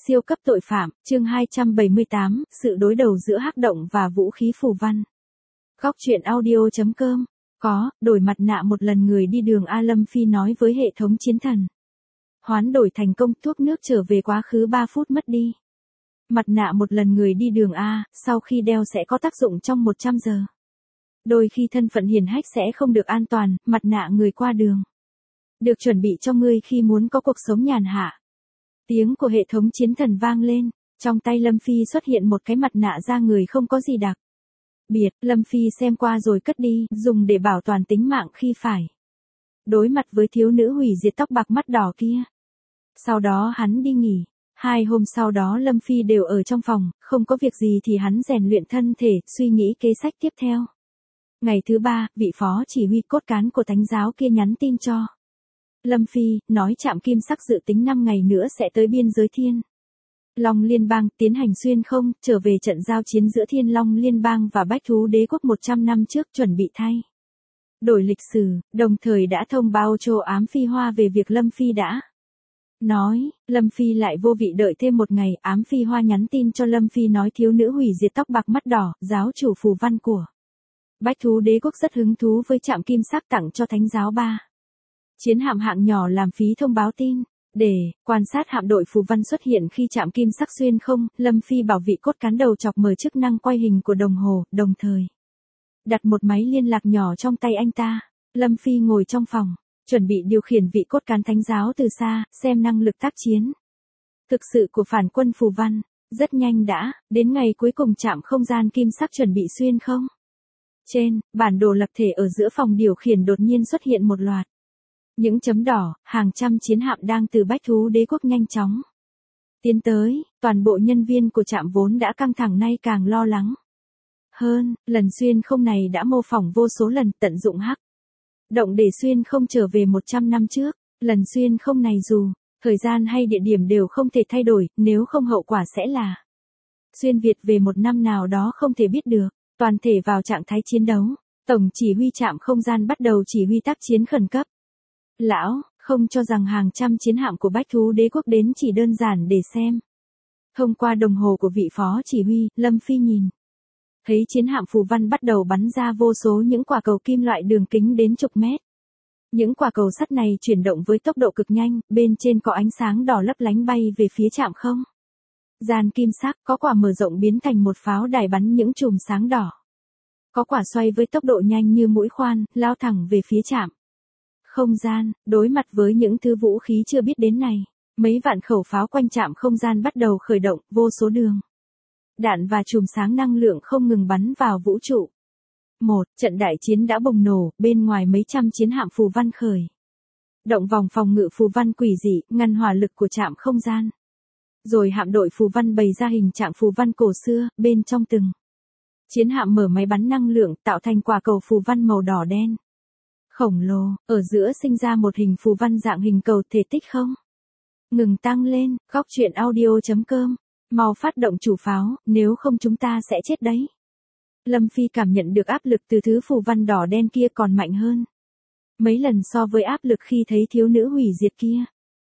Siêu cấp tội phạm, chương 278, sự đối đầu giữa hắc động và vũ khí phù văn. Góc truyện audio.com. Đổi mặt nạ một lần người đi đường A Lâm Phi nói với hệ thống chiến thần. Hoán đổi thành công, thuốc nước trở về quá khứ 3 phút mất đi. Mặt nạ một lần người đi đường A, sau khi đeo sẽ có tác dụng trong 100 giờ. Đôi khi thân phận hiển hách sẽ không được an toàn, mặt nạ người qua đường. Được chuẩn bị cho ngươi khi muốn có cuộc sống nhàn hạ. Tiếng của hệ thống chiến thần vang lên, trong tay Lâm Phi xuất hiện một cái mặt nạ da người không có gì đặc biệt, Lâm Phi xem qua rồi cất đi, dùng để bảo toàn tính mạng khi phải đối mặt với thiếu nữ hủy diệt tóc bạc mắt đỏ kia. Sau đó hắn đi nghỉ, 2 hôm sau đó Lâm Phi đều ở trong phòng, không có việc gì thì hắn rèn luyện thân thể, suy nghĩ kế sách tiếp theo. Ngày thứ 3, vị phó chỉ huy cốt cán của thánh giáo kia nhắn tin cho Lâm Phi, nói trạm kim sắc dự tính 5 ngày nữa sẽ tới biên giới Thiên Long Liên bang, tiến hành xuyên không, trở về trận giao chiến giữa Thiên Long Liên bang và Bách Thú Đế quốc 100 năm trước, chuẩn bị thay đổi lịch sử, đồng thời đã thông báo cho ám Phi Hoa về việc Lâm Phi đã nói. Lâm Phi lại vô vị đợi thêm 1 ngày, ám Phi Hoa nhắn tin cho Lâm Phi nói thiếu nữ hủy diệt tóc bạc mắt đỏ, giáo chủ phù văn của Bách Thú Đế quốc rất hứng thú với trạm kim sắc tặng cho thánh giáo 3 chiến hạm hạng nhỏ làm phí thông báo tin. Để quan sát hạm đội phù văn xuất hiện khi chạm kim sắc xuyên không, Lâm Phi bảo vị cốt cán đầu chọc mở chức năng quay hình của đồng hồ, đồng thời đặt một máy liên lạc nhỏ trong tay anh ta. Lâm Phi ngồi trong phòng, chuẩn bị điều khiển vị cốt cán thánh giáo từ xa, xem năng lực tác chiến thực sự của phản quân phù văn. Rất nhanh đã đến ngày cuối cùng chạm không gian kim sắc chuẩn bị xuyên không. Trên bản đồ lập thể ở giữa phòng điều khiển đột nhiên xuất hiện một loạt những chấm đỏ, hàng trăm chiến hạm đang từ Bách Thú Đế quốc nhanh chóng tiến tới. Toàn bộ nhân viên của trạm vốn đã căng thẳng nay càng lo lắng hơn. Lần xuyên không này đã mô phỏng vô số lần, tận dụng hắc động để xuyên không trở về 100 năm trước. Lần xuyên không này dù thời gian hay địa điểm đều không thể thay đổi, nếu không hậu quả sẽ là xuyên Việt về một năm nào đó không thể biết được. Toàn thể vào trạng thái chiến đấu, tổng chỉ huy trạm không gian bắt đầu chỉ huy tác chiến khẩn cấp. Lão, không cho rằng hàng trăm chiến hạm của Bách Thú Đế quốc đến chỉ đơn giản để xem. Thông qua đồng hồ của vị phó chỉ huy, Lâm Phi nhìn thấy chiến hạm phù văn bắt đầu bắn ra vô số những quả cầu kim loại đường kính đến chục mét. Những quả cầu sắt này chuyển động với tốc độ cực nhanh, bên trên có ánh sáng đỏ lấp lánh bay về phía trạm không gian kim sắc, có quả mở rộng biến thành một pháo đài bắn những chùm sáng đỏ. Có quả xoay với tốc độ nhanh như mũi khoan, lao thẳng về phía trạm không gian. Đối mặt với những thứ vũ khí chưa biết đến này, mấy vạn khẩu pháo quanh trạm không gian bắt đầu khởi động, vô số đường đạn và chùm sáng năng lượng không ngừng bắn vào vũ trụ. Trận đại chiến đã bùng nổ, bên ngoài mấy trăm chiến hạm phù văn khởi động vòng phòng ngự phù văn quỷ dị, ngăn hỏa lực của trạm không gian. Rồi hạm đội phù văn bày ra hình trạng phù văn cổ xưa, bên trong từng chiến hạm mở máy bắn năng lượng, tạo thành quả cầu phù văn màu đỏ đen khổng lồ, ở giữa sinh ra một hình phù văn dạng hình cầu, thể tích không ngừng tăng lên. Góc truyện audio.com. Mau phát động chủ pháo, nếu không chúng ta sẽ chết đấy. Lâm Phi cảm nhận được áp lực từ thứ phù văn đỏ đen kia còn mạnh hơn mấy lần so với áp lực khi thấy thiếu nữ hủy diệt kia.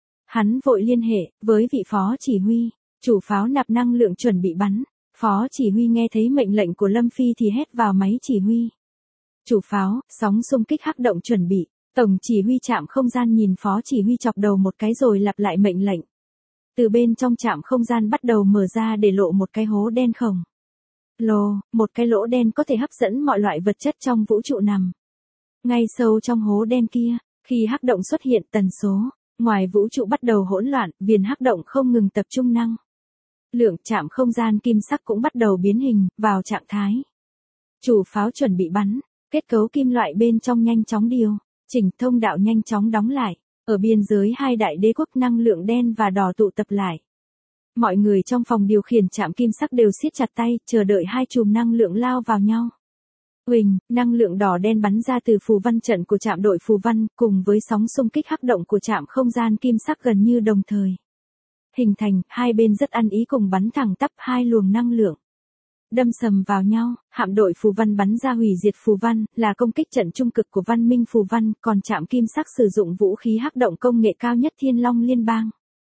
Hắn vội liên hệ với vị phó chỉ huy, chủ pháo nạp năng lượng chuẩn bị bắn. Phó chỉ huy nghe thấy mệnh lệnh của Lâm Phi thì hét vào máy chỉ huy. Chủ pháo, sóng xung kích hắc động chuẩn bị. Tổng chỉ huy trạm không gian nhìn phó chỉ huy chọc đầu một cái rồi lặp lại mệnh lệnh. Từ bên trong trạm không gian bắt đầu mở ra để lộ một cái hố đen khổng lồ, một cái lỗ đen có thể hấp dẫn mọi loại vật chất trong vũ trụ nằm ngay sâu trong hố đen kia. Khi hắc động xuất hiện, tần số ngoài vũ trụ bắt đầu hỗn loạn, viền hắc động không ngừng tập trung năng lượng, trạm không gian kim sắc cũng bắt đầu biến hình vào trạng thái chủ pháo chuẩn bị bắn. Kết cấu kim loại bên trong nhanh chóng điều chỉnh, thông đạo nhanh chóng đóng lại. Ở biên giới hai đại đế quốc, năng lượng đen và đỏ tụ tập lại. Mọi người trong phòng điều khiển trạm kim sắc đều siết chặt tay, chờ đợi hai chùm năng lượng lao vào nhau. Huỳnh, năng lượng đỏ đen bắn ra từ phù văn trận của trạm đội phù văn, cùng với sóng xung kích hắc động của trạm không gian kim sắc gần như đồng thời hình thành. Hai bên rất ăn ý cùng bắn thẳng tắp hai luồng năng lượng đâm sầm vào nhau. Hạm đội phù văn bắn ra hủy diệt phù văn, là công kích trận trung cực của văn minh phù văn, còn trạm kim sắc sử dụng vũ khí hắc động công nghệ cao nhất Thiên Long Liên bang.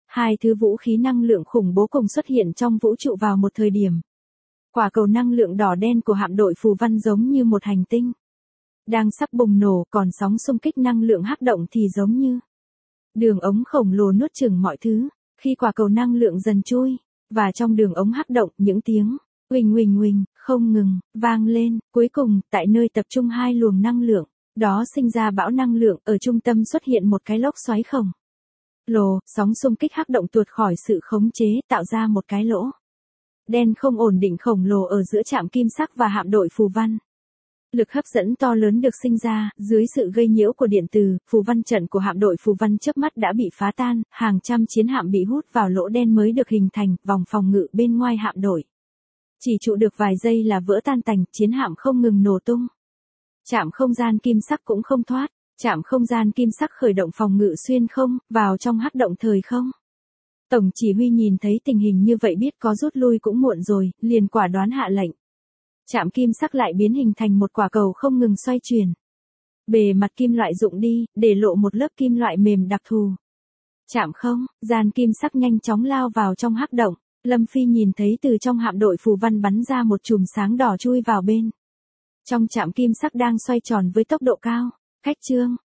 Hai thứ vũ khí năng lượng khủng bố cùng xuất hiện trong vũ trụ vào một thời điểm. Quả cầu năng lượng đỏ đen của hạm đội phù văn giống như một hành tinh đang sắp bùng nổ, còn sóng xung kích năng lượng hắc động thì giống như đường ống khổng lồ nuốt chửng mọi thứ. Khi quả cầu năng lượng dần trôi, và trong đường ống hắc động, những tiếng huỳnh huỳnh huỳnh không ngừng vang lên. Cuối cùng, tại nơi tập trung hai luồng năng lượng đó sinh ra bão năng lượng, ở trung tâm xuất hiện một cái lốc xoáy khổng lồ, sóng xung kích hắc động tuột khỏi sự khống chế, tạo ra một cái lỗ đen không ổn định khổng lồ ở giữa trạm kim sắc và hạm đội phù văn. Lực hấp dẫn to lớn được sinh ra, dưới sự gây nhiễu của điện từ, phù văn trận của hạm đội phù văn chớp mắt đã bị phá tan, hàng trăm chiến hạm bị hút vào lỗ đen mới được hình thành, vòng phòng ngự bên ngoài hạm đội chỉ trụ được vài giây là vỡ tan tành, chiến hạm không ngừng nổ tung. Trạm không gian kim sắc cũng không thoát, trạm không gian kim sắc khởi động phòng ngự xuyên không, vào trong hắc động thời không. Tổng chỉ huy nhìn thấy tình hình như vậy biết có rút lui cũng muộn rồi, liền quả đoán hạ lệnh. Trạm kim sắc lại biến hình thành một quả cầu không ngừng xoay chuyển. Bề mặt kim loại rụng đi, để lộ một lớp kim loại mềm đặc thù. Trạm không gian kim sắc nhanh chóng lao vào trong hắc động. Lâm Phi nhìn thấy từ trong hạm đội phù văn bắn ra một chùm sáng đỏ chui vào bên trong trạm kim sắc đang xoay tròn với tốc độ cao. Khách trương,